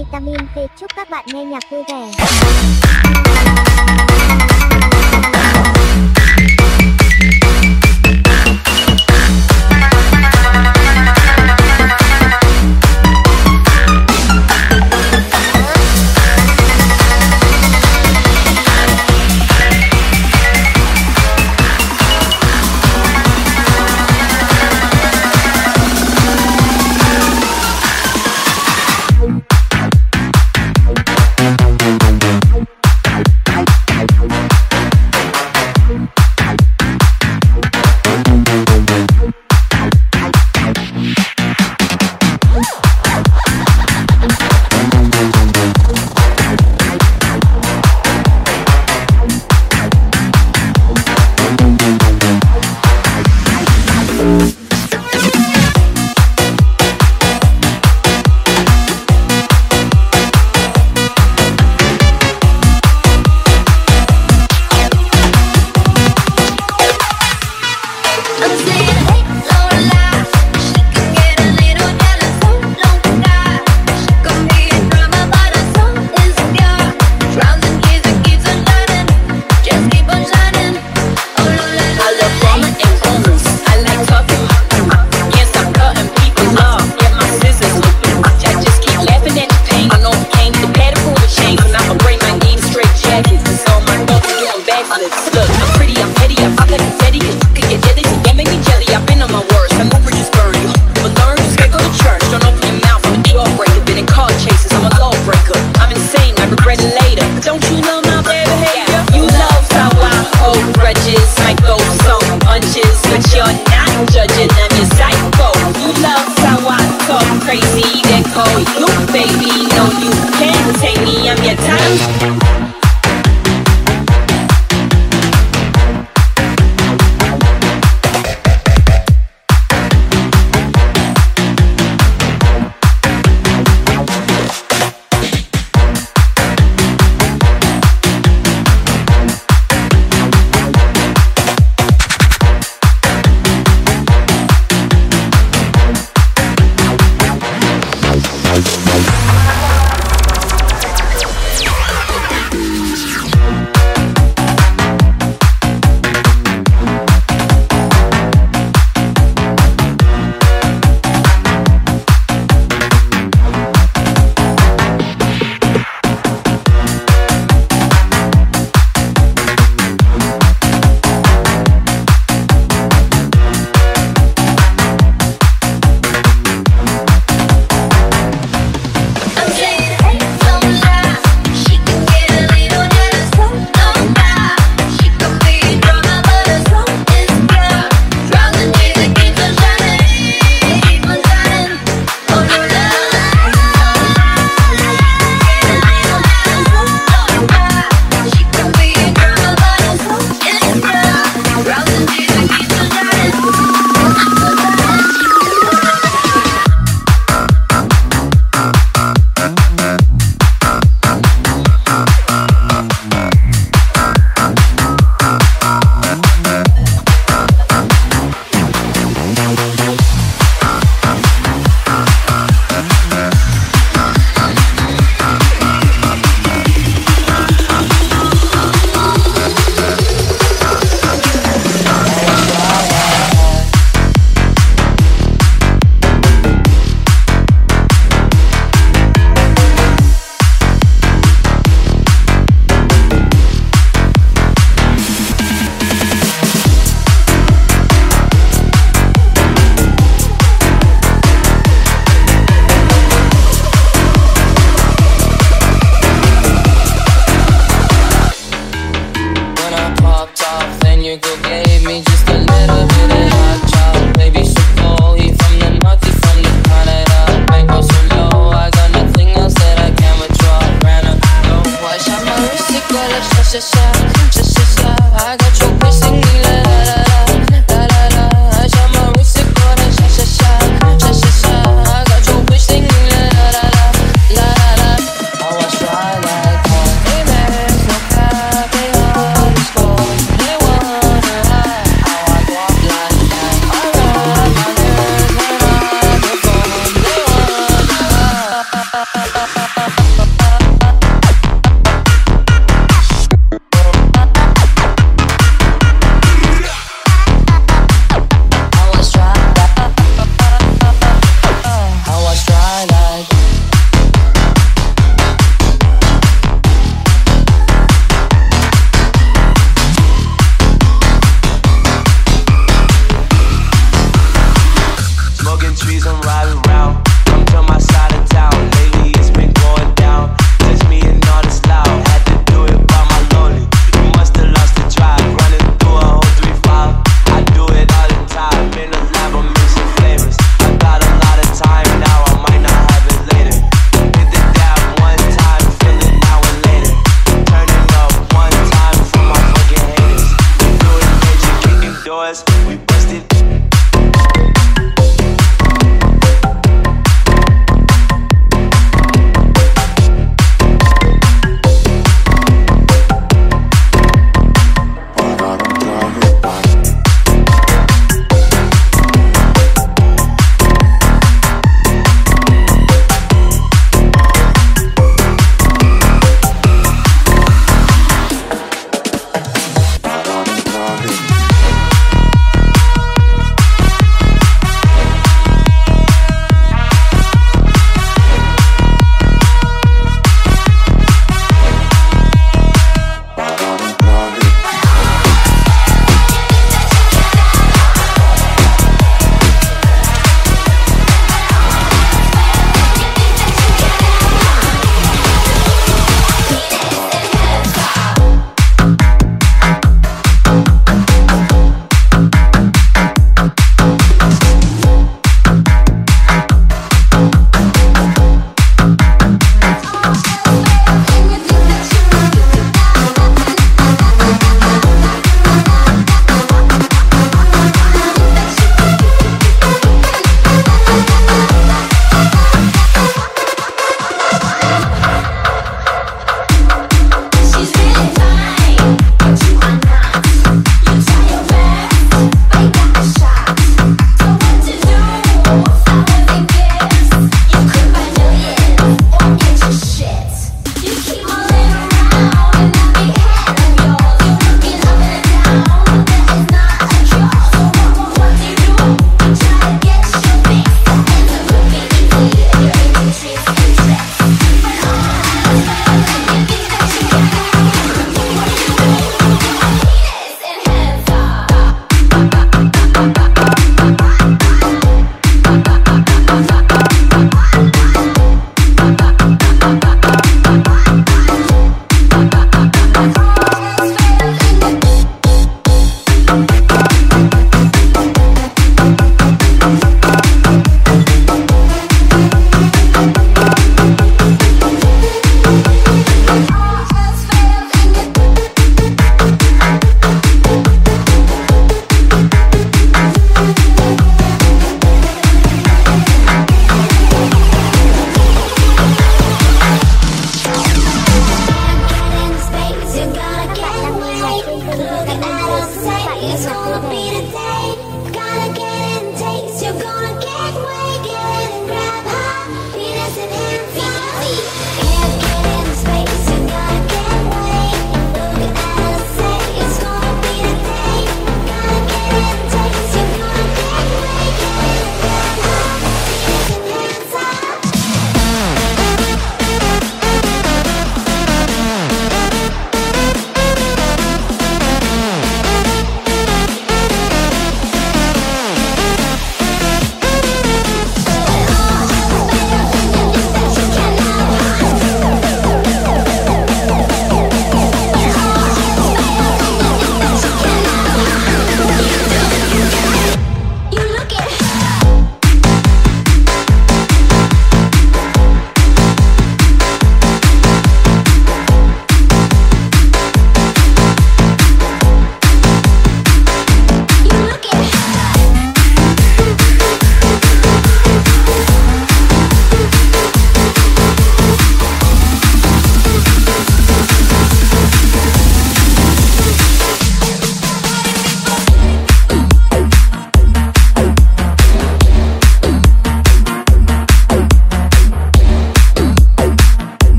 Vitamin C. Chúc các bạn nghe nhạc vui vẻ.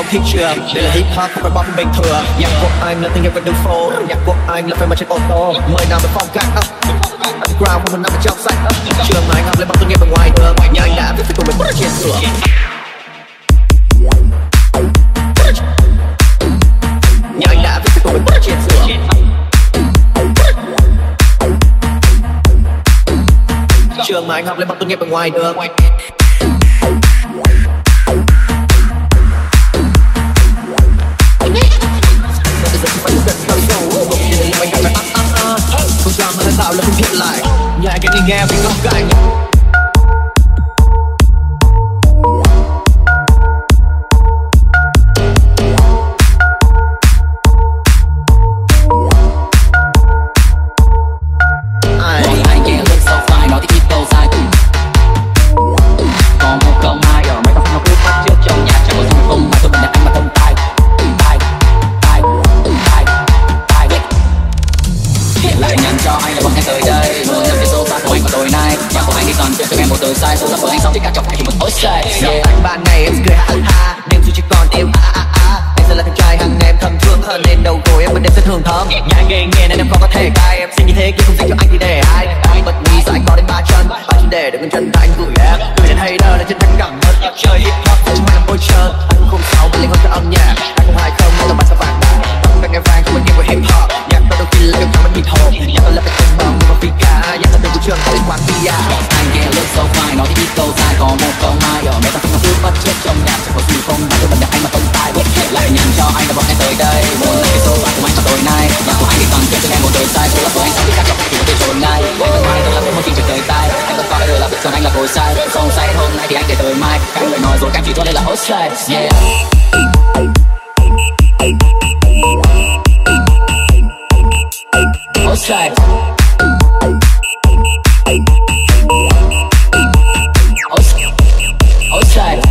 thị trường. Đây là hip hop không phải bom bình thường. Nhạc của anh là tình yêu trên đường phố, nhạc của anh là phải mà trên ô tô. Mời nào với phong cách underground không một năm trong sạch. Trường mà anh học lên bằng tốt nghiệp ở ngoài đường, nhà anh đã viết về cùng mình bước trên cửa. Nhà anh đã viết về cùng mình bước trên cửa. Trường mà anh học lên bằng tốt nghiệp ở ngoài đường. Không sao mà tạo là không hiện lại. Nhà anh cái nghe mình ngóc cạnh. Anh ban ngày em cười ha ha, đêm dù chỉ còn yêu anh giờ là thằng trai hàng em thầm thương hơn nên đầu gối em vẫn đêm sẽ thường thơm. Nhà nghe nghe nên em khó có thể cai, em xin như thế kia không dành cho anh thì để ai. Anh bật mí sao anh có đến ba chân để được ngân chân ta anh gửi em gửi đến hater là chân thành cảm ơn. Chơi hip hop không phải là môi chơi, anh không sáu mà linh hồn cho âm nhạc. Anh không hai không là bản sao vàng đá, tâm đang nghe vang không phải nghe của hip hop. Nhạc tôi đôi khi là cảm mình bị thổ, nhạc tôi là cái cân bằng nhưng mà vì cả nhạc tôi từ trường tới quán bia. Anh nghe look so fine, nói thì ít câu sai có một câu hai ở mấy ta không cứ bắt chước trong nhạc chẳng có gì không mà tôi bật nhạc anh mà không tai lại nhắn cho anh là bọn em tới đây muốn là cái số phận của anh cho tối nay. Nhạc của anh thì toàn chuyện cho em một đời sai, số là của anh sao biết các chọc thì có thể trốn ngay. Anh vẫn mãi tôi là một chương trình tới tai, anh vẫn coi đời là biết rằng anh là hồi sai, không sai hôm nay thì anh để tới mai. Các lời nói rồi các chỉ cho đây là hot side. Yeah. Outside. Outside.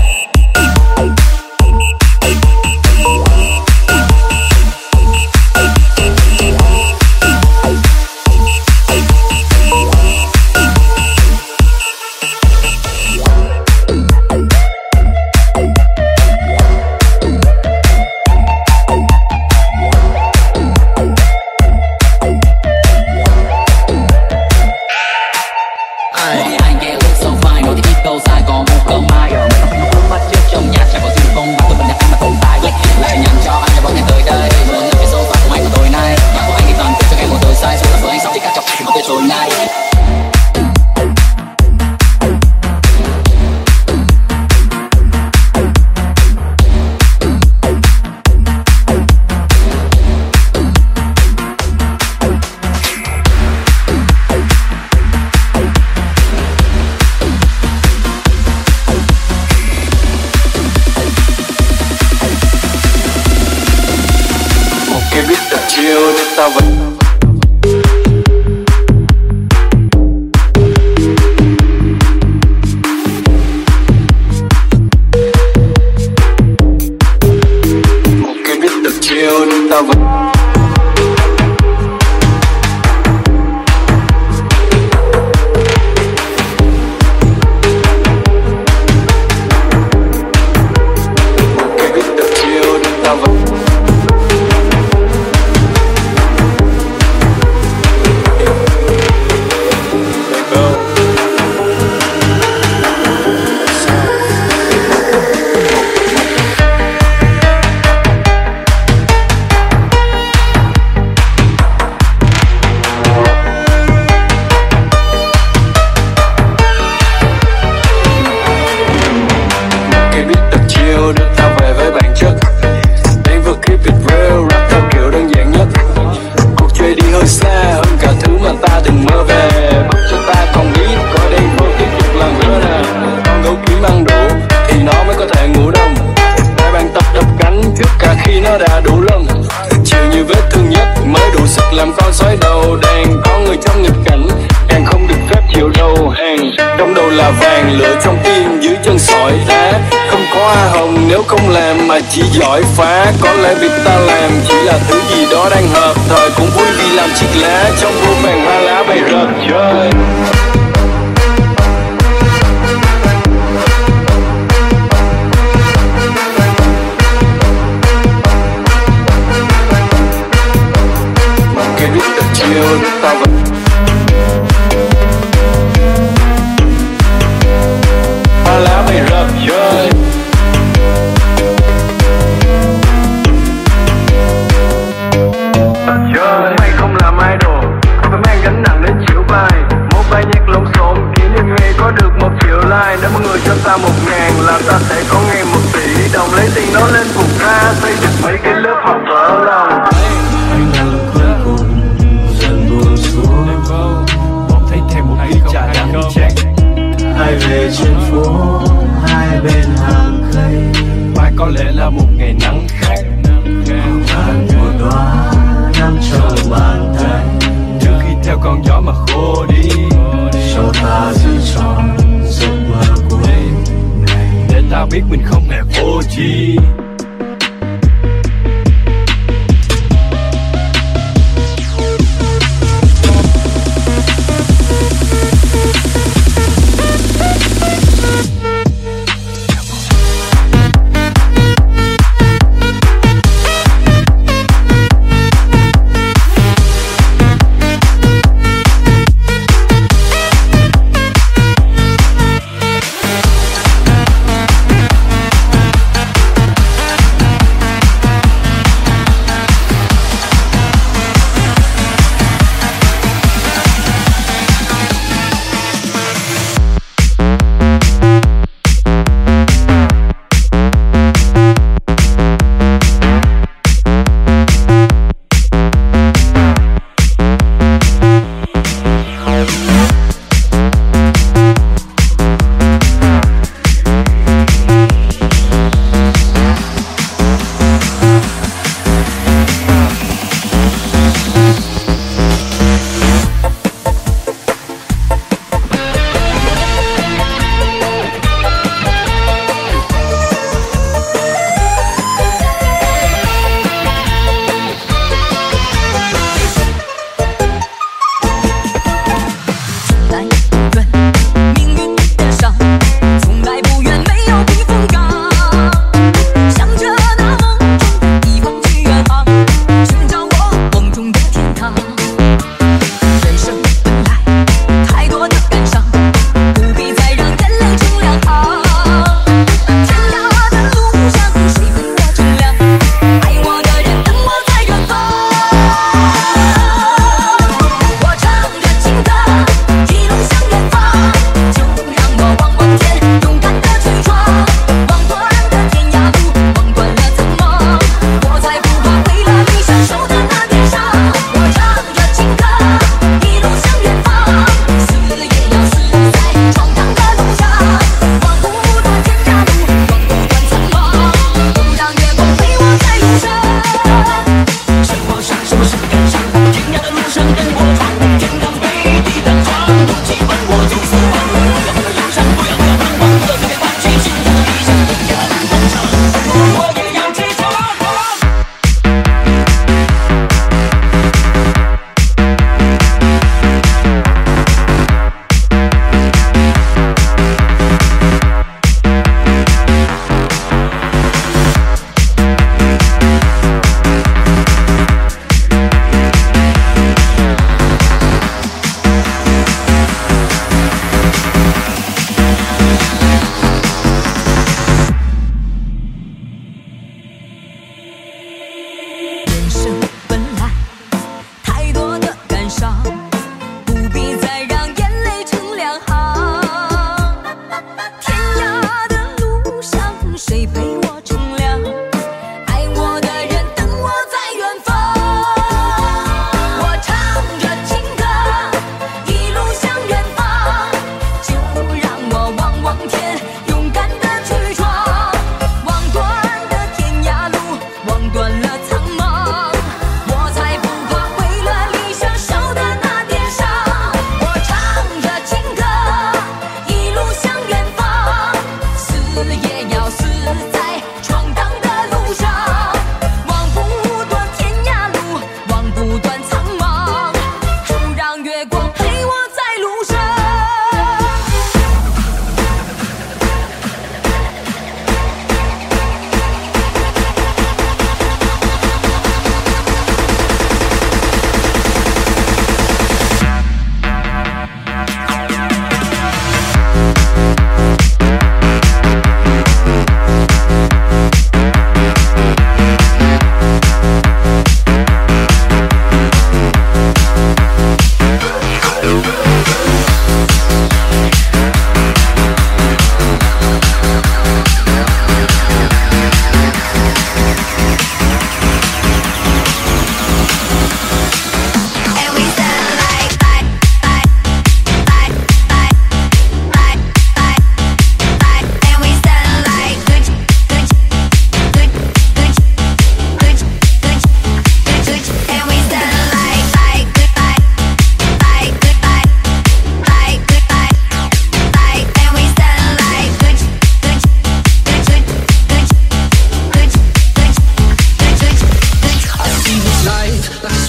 Chỉ giỏi phá, có lẽ việc ta làm chỉ là thứ gì đó đang hợp thời, cũng vui vì làm chiếc lá trong vô vàng hoa lá bay rợp trời. người cho ta 1.000 là ta sẽ có ngày 1 tỷ đồng. Lấy tiền đó lên phục ra xây dựng mấy cái lớp học vỡ lòng. Anh là lúc cuối cùng dần buông xuống, Bỗng thấy thêm một ly trà đắng chát. hai về trên phố, hai bên hàng cây. Mai có lẽ là một ngày nắng khác. Vàng một đóa nằm trong bàn tay, Trước khi theo con gió mà khô đi, cho ta giữ trọn giấc mơ cuối ngày. để ta biết mình không hề vô tri.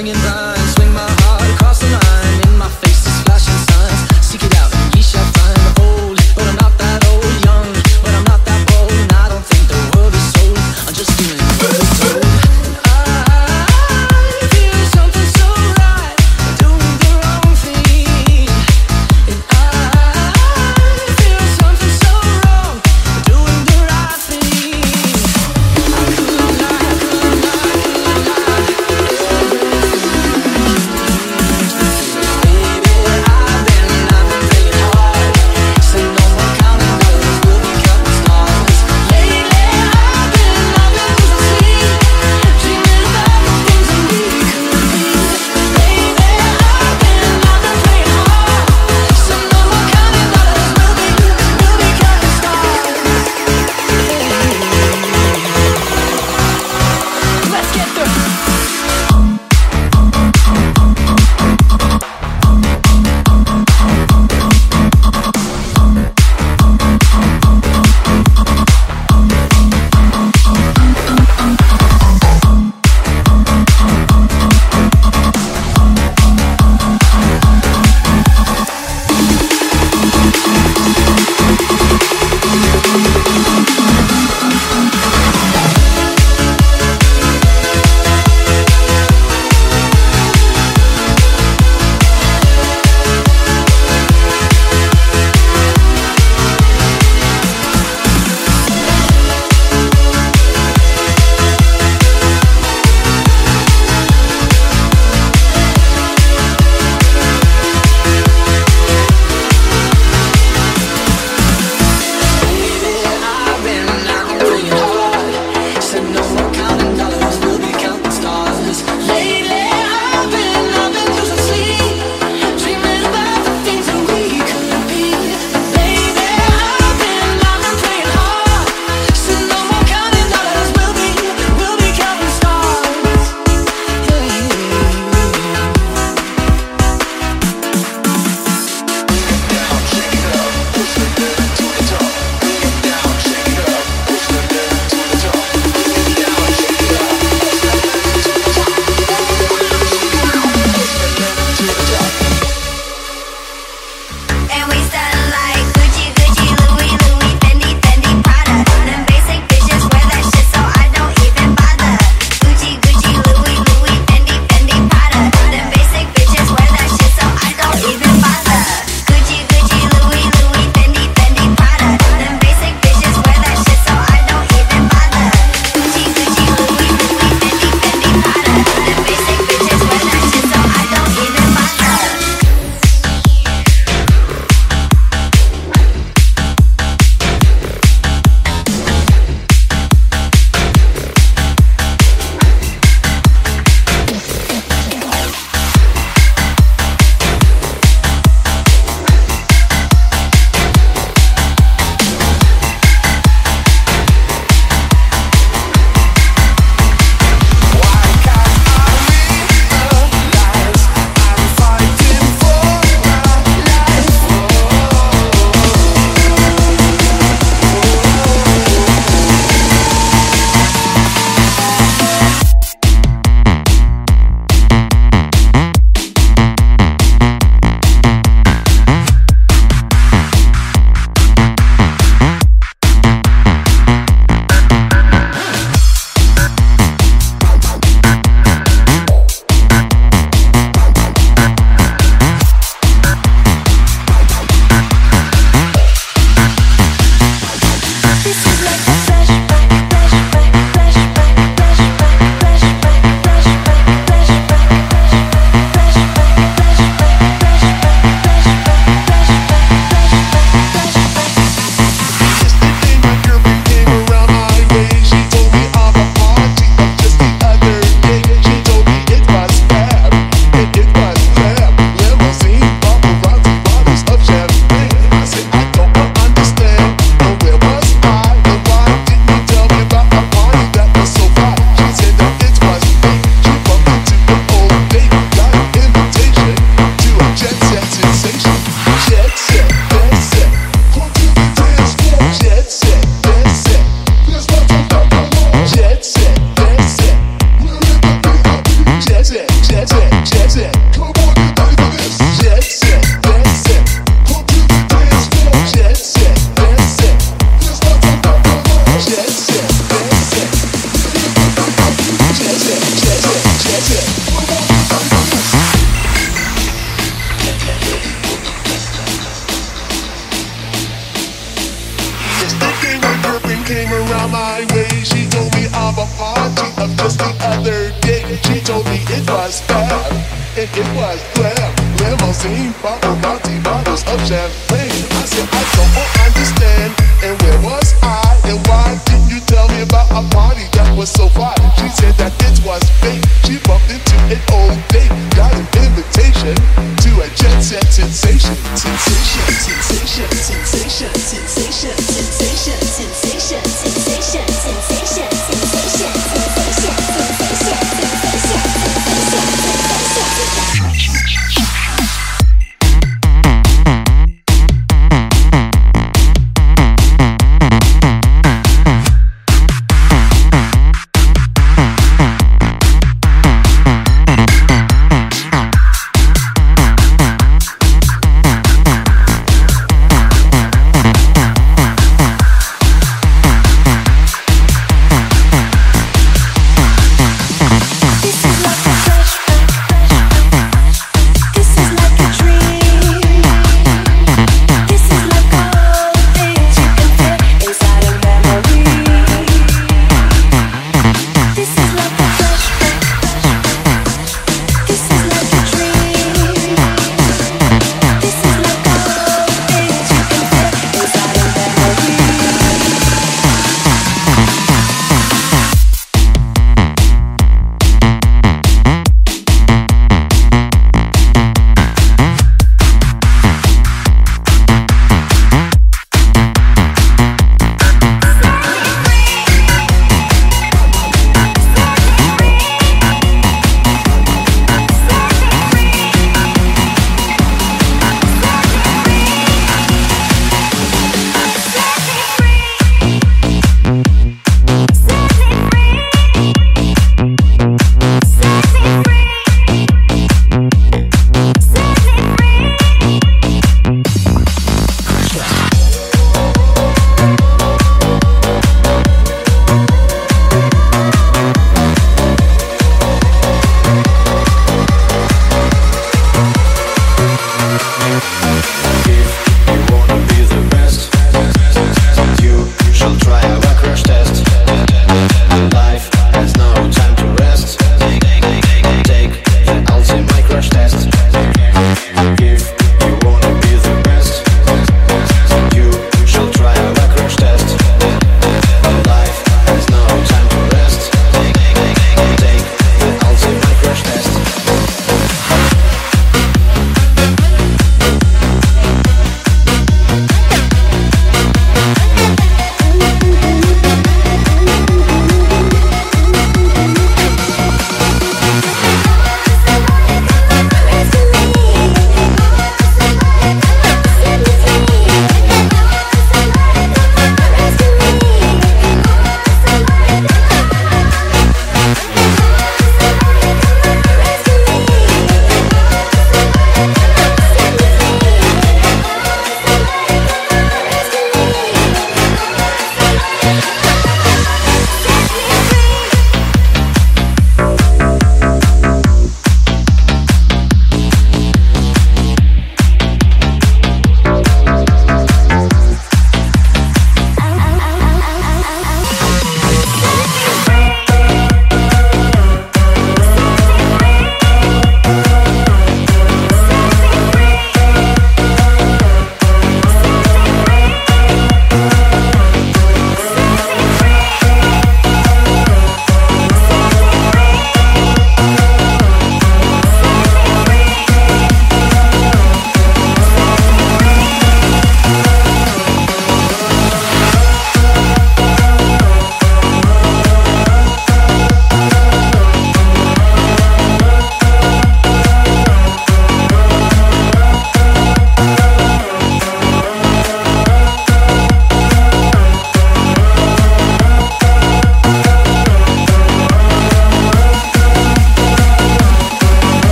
swinging vines, swing my heart across the line. In my face is flashing signs. Seek it out and ye shall find. Old, but I'm not that old. Young, but I'm not that bold. And I don't think the world is sold. I'm just doing what we're told. I feel something so right, doing the wrong thing. And I feel something so wrong, doing the right thing. I could lie, Yes, the game of girlfriend came around my way. She told me of a party of just the other day. She told me it was fab and it was glam. Limousine, paparazzi, bottles of champagne. I said I don't understand. And where was I? And why didn't you tell me about a party that was so fine? She said that it was fake. She bumped into an old date. Got an invitation to a jet set sensation. Sensation, sensation, sensation, sensation, sensation, sensation, sensation, sensation, sensation,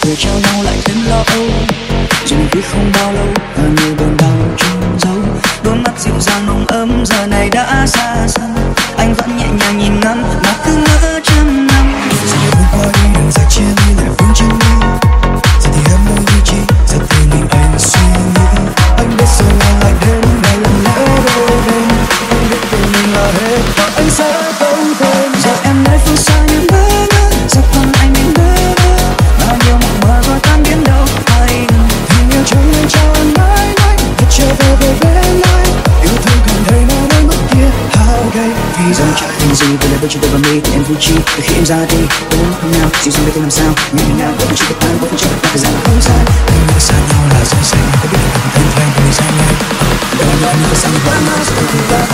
cười trao nhau lại thêm lo âu. Rồi biết không bao lâu và nhiều buồn đau trong dấu. Đôi mắt dịu dàng nồng ấm giờ này đã xa xăm. Anh vẫn nhẹ nhàng nhìn ngắm mà cứ ngỡ trăm năm. Giờ bước qua đi đừng giải chia ly lại vương trên ly. Giờ thì em đâu đi chi, giờ thì mình anh suy nghĩ. Anh biết giờ là lại đến ngày lần lẽ đôi bên. Anh biết từ mình là hết và anh sẽ không thêm. Giờ em nơi phương xa như bơ ngơ, giờ còn anh mình bơ vơ. Bao nhiêu mộng mơ rồi tan biến đâu hay ngờ. Tình yêu chẳng nên cho anh mãi mãi. Thật trở về về bên anh. Yêu thương càng đầy nào nơi mức kia hao gay. Vì giờ chẳng thành gì vì là đôi chúng tôi và mi thì em vui chi. Từ khi em ra đi tôi muốn không nào dịu dàng với tôi làm sao. Nhưng ngày nào tôi cũng chỉ được tan, tôi không cho được thời gian là không xa. Anh đã xa nhau là rơi xanh. Có biết được anh thay người xa nhau. Đâu là anh có sang quá mà sẽ không ta.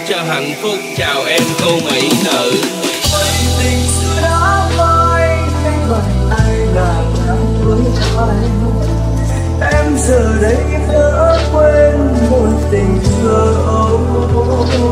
cho hạnh phúc. Chào em cô mỹ nữ. Tình xưa đã phai, anh bằng ai là tháng cuối tháng. Em giờ đây đã quên một tình thơ ấu.